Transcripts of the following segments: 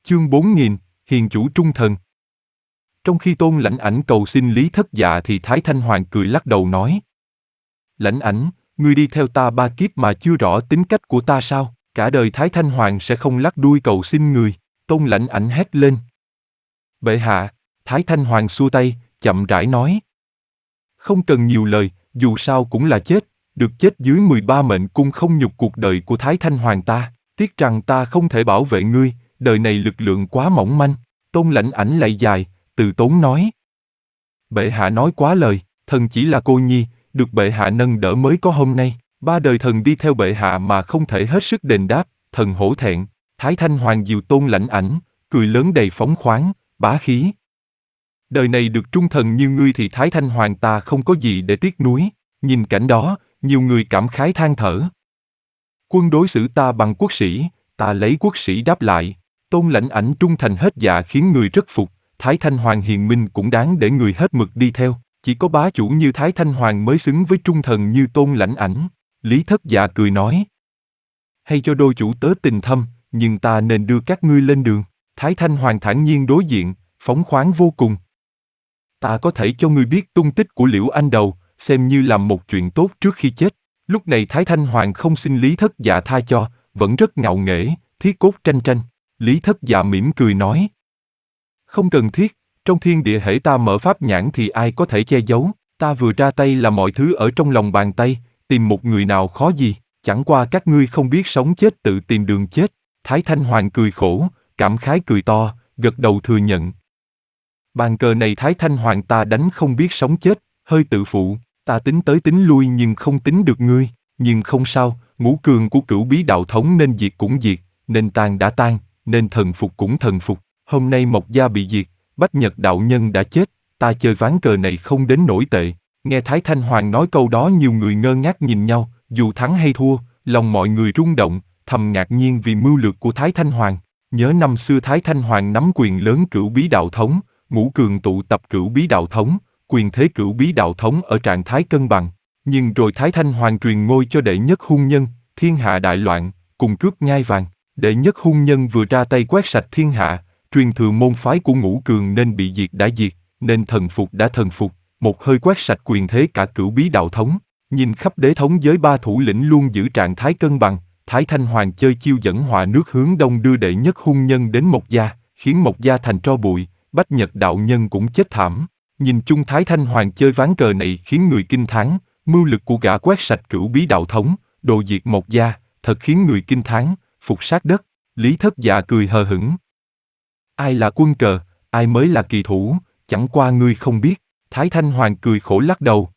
Chương 4000, Hiền chủ trung thần. Trong khi Tôn Lãnh Ảnh cầu xin Lý Thất Dạ thì Thái Thanh Hoàng cười lắc đầu nói: Lãnh Ảnh, ngươi đi theo ta 3 kiếp mà chưa rõ tính cách của ta sao? Cả đời Thái Thanh Hoàng sẽ không lắc đuôi cầu xin người. Tôn Lãnh Ảnh hét lên. Bệ hạ, Thái Thanh Hoàng xua tay, chậm rãi nói: Không cần nhiều lời, dù sao cũng là chết, được chết dưới 13 mệnh cung không nhục cuộc đời của Thái Thanh Hoàng ta. Tiếc rằng ta không thể bảo vệ ngươi, đời này lực lượng quá mỏng manh. Tôn Lãnh Ảnh lạy dài, từ tốn nói: Bệ hạ nói quá lời, thần chỉ là cô nhi, được bệ hạ nâng đỡ mới có hôm nay. 3 đời thần đi theo bệ hạ mà không thể hết sức đền đáp, thần hổ thẹn. Thái Thanh Hoàng dìu Tôn Lãnh Ảnh, cười lớn đầy phóng khoáng, bá khí. Đời này được trung thần như ngươi thì Thái Thanh Hoàng ta không có gì để tiếc nuối. Nhìn cảnh đó, nhiều người cảm khái than thở. Quân đối xử ta bằng quốc sĩ, ta lấy quốc sĩ đáp lại. Tôn Lãnh Ảnh trung thành hết dạ khiến người rất phục. Thái Thanh Hoàng hiền minh cũng đáng để người hết mực đi theo. Chỉ có bá chủ như Thái Thanh Hoàng mới xứng với trung thần như Tôn Lãnh Ảnh. Lý Thất Dạ cười nói: Hay cho đôi chủ tớ tình thâm, nhưng ta nên đưa các ngươi lên đường. Thái Thanh Hoàng thản nhiên đối diện, phóng khoáng vô cùng. Ta có thể cho ngươi biết tung tích của Liễu Anh Đầu, xem như làm một chuyện tốt trước khi chết. Lúc này Thái Thanh Hoàng không xin Lý Thất Dạ tha cho, vẫn rất ngạo nghễ, thiết cốt tranh tranh. Lý Thất Dạ mỉm cười nói: Không cần thiết, trong thiên địa hễ ta mở pháp nhãn thì ai có thể che giấu. Ta vừa ra tay là mọi thứ ở trong lòng bàn tay, tìm một người nào khó gì, chẳng qua các ngươi không biết sống chết tự tìm đường chết. Thái Thanh Hoàng cười khổ, cảm khái cười to, gật đầu thừa nhận. Bàn cờ này Thái Thanh Hoàng ta đánh không biết sống chết, hơi tự phụ, ta tính tới tính lui nhưng không tính được ngươi. Nhưng không sao, ngũ cường của Cửu Bí Đạo Thống nên diệt cũng diệt, nên tan đã tan, nên thần phục cũng thần phục. Hôm nay Mộc Gia bị diệt, Bách Nhật Đạo Nhân đã chết, ta chơi ván cờ này không đến nổi tệ. Nghe Thái Thanh Hoàng nói câu đó nhiều người ngơ ngác nhìn nhau, dù thắng hay thua, lòng mọi người rung động, thầm ngạc nhiên vì mưu lược của Thái Thanh Hoàng. Nhớ năm xưa Thái Thanh Hoàng nắm quyền lớn Cửu Bí Đạo Thống, ngũ cường tụ tập Cửu Bí Đạo Thống, quyền thế Cửu Bí Đạo Thống ở trạng thái cân bằng. Nhưng rồi Thái Thanh Hoàng truyền ngôi cho đệ nhất hung nhân, thiên hạ đại loạn, cùng cướp ngai vàng. Đệ nhất hung nhân vừa ra tay quét sạch thiên hạ, truyền thừa môn phái của ngũ cường nên bị diệt đã diệt, nên thần phục đã thần phục, một hơi quét sạch quyền thế cả Cửu Bí Đạo Thống. Nhìn khắp đế thống giới 3 thủ lĩnh luôn giữ trạng thái cân bằng, Thái Thanh Hoàng chơi chiêu dẫn họa nước hướng đông đưa đệ nhất hung nhân đến Mộc Gia, khiến Mộc Gia thành tro bụi, Bách Nhật Đạo Nhân cũng chết thảm. Nhìn chung Thái Thanh Hoàng chơi ván cờ này khiến người kinh thán, mưu lực của gã quét sạch Cửu Bí Đạo Thống, đồ diệt Mộc Gia, thật khiến người kinh thán, phục sát đất. Lý Thất Dạ cười hờ hững. Ai là quân cờ, ai mới là kỳ thủ, chẳng qua ngươi không biết. Thái Thanh Hoàng cười khổ lắc đầu.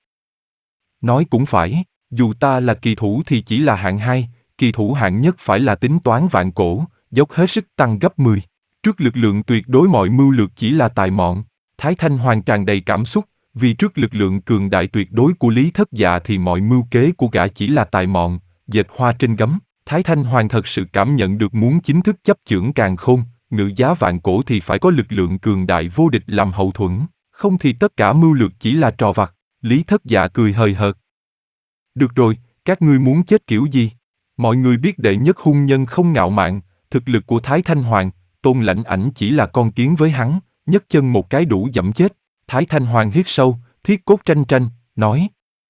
Nói cũng phải, dù ta là kỳ thủ thì chỉ là hạng 2, kỳ thủ hạng nhất phải là tính toán vạn cổ, dốc hết sức tăng gấp 10. Trước lực lượng tuyệt đối mọi mưu lược chỉ là tài mọn. Thái Thanh Hoàng tràn đầy cảm xúc, vì trước lực lượng cường đại tuyệt đối của Lý Thất Dạ thì mọi mưu kế của gã chỉ là tài mọn, dệt hoa trên gấm. Thái Thanh Hoàng thật sự cảm nhận được muốn chính thức chấp chưởng càn khôn, ngự giá vạn cổ thì phải có lực lượng cường đại vô địch làm hậu thuẫn, không thì tất cả mưu lược chỉ là trò vặt. Lý Thất Dạ cười hời hợt. Được rồi, các ngươi muốn chết kiểu gì? Mọi người biết đệ nhất hung nhân không ngạo mạn, thực lực của Thái Thanh Hoàng, Tôn Lãnh Ảnh chỉ là con kiến với hắn, nhấc chân một cái đủ dẫm chết. Thái Thanh Hoàng hít sâu, thiết cốt tranh tranh, nói: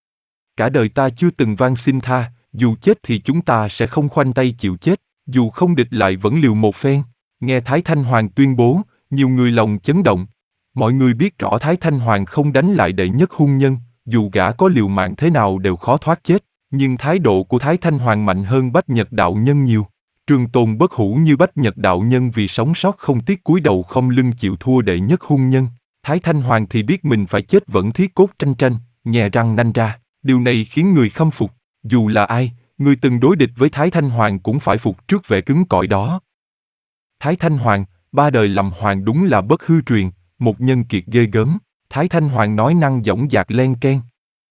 Cả đời ta chưa từng van xin tha, dù chết thì chúng ta sẽ không khoanh tay chịu chết, dù không địch lại vẫn liều một phen. Nghe Thái Thanh Hoàng tuyên bố, nhiều người lòng chấn động. Mọi người biết rõ Thái Thanh Hoàng không đánh lại đệ nhất hung nhân, dù gã có liều mạng thế nào đều khó thoát chết, nhưng thái độ của Thái Thanh Hoàng mạnh hơn Bách Nhật Đạo Nhân nhiều. Trường tồn bất hủ như Bách Nhật Đạo Nhân vì sống sót không tiếc cúi đầu không lưng chịu thua đệ nhất hung nhân. Thái Thanh Hoàng thì biết mình phải chết vẫn thiết cốt tranh tranh, nhè răng nanh ra. Điều này khiến người khâm phục. Dù là ai, người từng đối địch với Thái Thanh Hoàng cũng phải phục trước vẻ cứng cỏi đó. Thái Thanh Hoàng, 3 đời làm hoàng đúng là bất hư truyền, một nhân kiệt ghê gớm. Thái Thanh Hoàng nói năng dõng dạc len keng.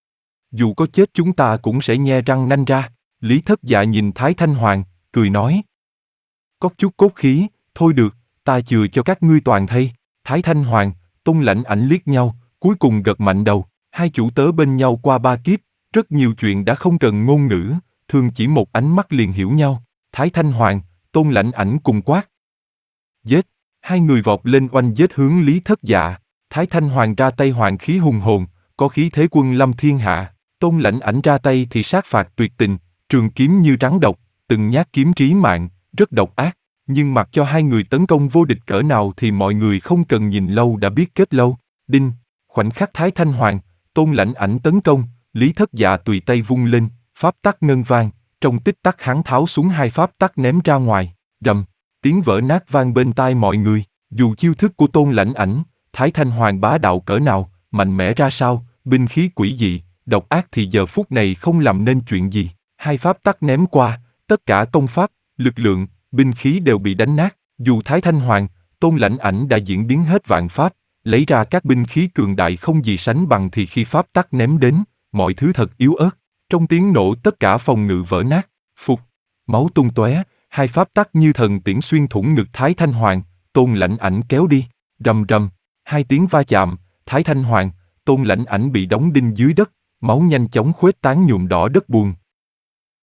Dù có chết chúng ta cũng sẽ nhe răng nanh ra. Lý Thất Dạ nhìn Thái Thanh Hoàng, cười nói: Có chút cốt khí, thôi được, ta chừa cho các ngươi toàn thây. Thái Thanh Hoàng, Tôn Lãnh Ảnh liếc nhau, cuối cùng gật mạnh đầu. Hai chủ tớ bên nhau qua 3 kiếp, rất nhiều chuyện đã không cần ngôn ngữ, thường chỉ một ánh mắt liền hiểu nhau. Thái Thanh Hoàng, Tôn Lãnh Ảnh cùng quát: Giết! Hai người vọt lên oanh giết hướng Lý Thất Dạ. Thái Thanh Hoàng ra tay hoàng khí hùng hồn, có khí thế quân lâm thiên hạ. Tôn Lãnh Ảnh ra tay thì sát phạt tuyệt tình, trường kiếm như rắn độc, từng nhát kiếm trí mạng, rất độc ác. Nhưng mặc cho hai người tấn công vô địch cỡ nào thì mọi người không cần nhìn lâu đã biết kết lâu. Đinh, khoảnh khắc Thái Thanh Hoàng, Tôn Lãnh Ảnh tấn công, Lý Thất Dạ tùy tay vung lên, pháp tắc ngân vang, trong tích tắc hắn tháo xuống hai pháp tắc ném ra ngoài, rầm, tiếng vỡ nát vang bên tai mọi người. Dù chiêu thức của Tôn Lãnh Ảnh, Thái Thanh Hoàng bá đạo cỡ nào, mạnh mẽ ra sao, binh khí quỷ dị, độc ác thì giờ phút này không làm nên chuyện gì. Hai pháp tắc ném qua, tất cả công pháp, lực lượng, binh khí đều bị đánh nát. Dù Thái Thanh Hoàng, Tôn Lãnh Ảnh đã diễn biến hết vạn pháp, lấy ra các binh khí cường đại không gì sánh bằng thì khi pháp tắc ném đến, mọi thứ thật yếu ớt. Trong tiếng nổ tất cả phòng ngự vỡ nát, phục, máu tung tóe, hai pháp tắc như thần tiễn xuyên thủng ngực Thái Thanh Hoàng, Tôn Lãnh Ảnh kéo đi, rầm rầm, hai tiếng va chạm, Thái Thanh Hoàng, Tôn Lãnh Ảnh bị đóng đinh dưới đất, máu nhanh chóng khuếch tán nhuộm đỏ đất buồn.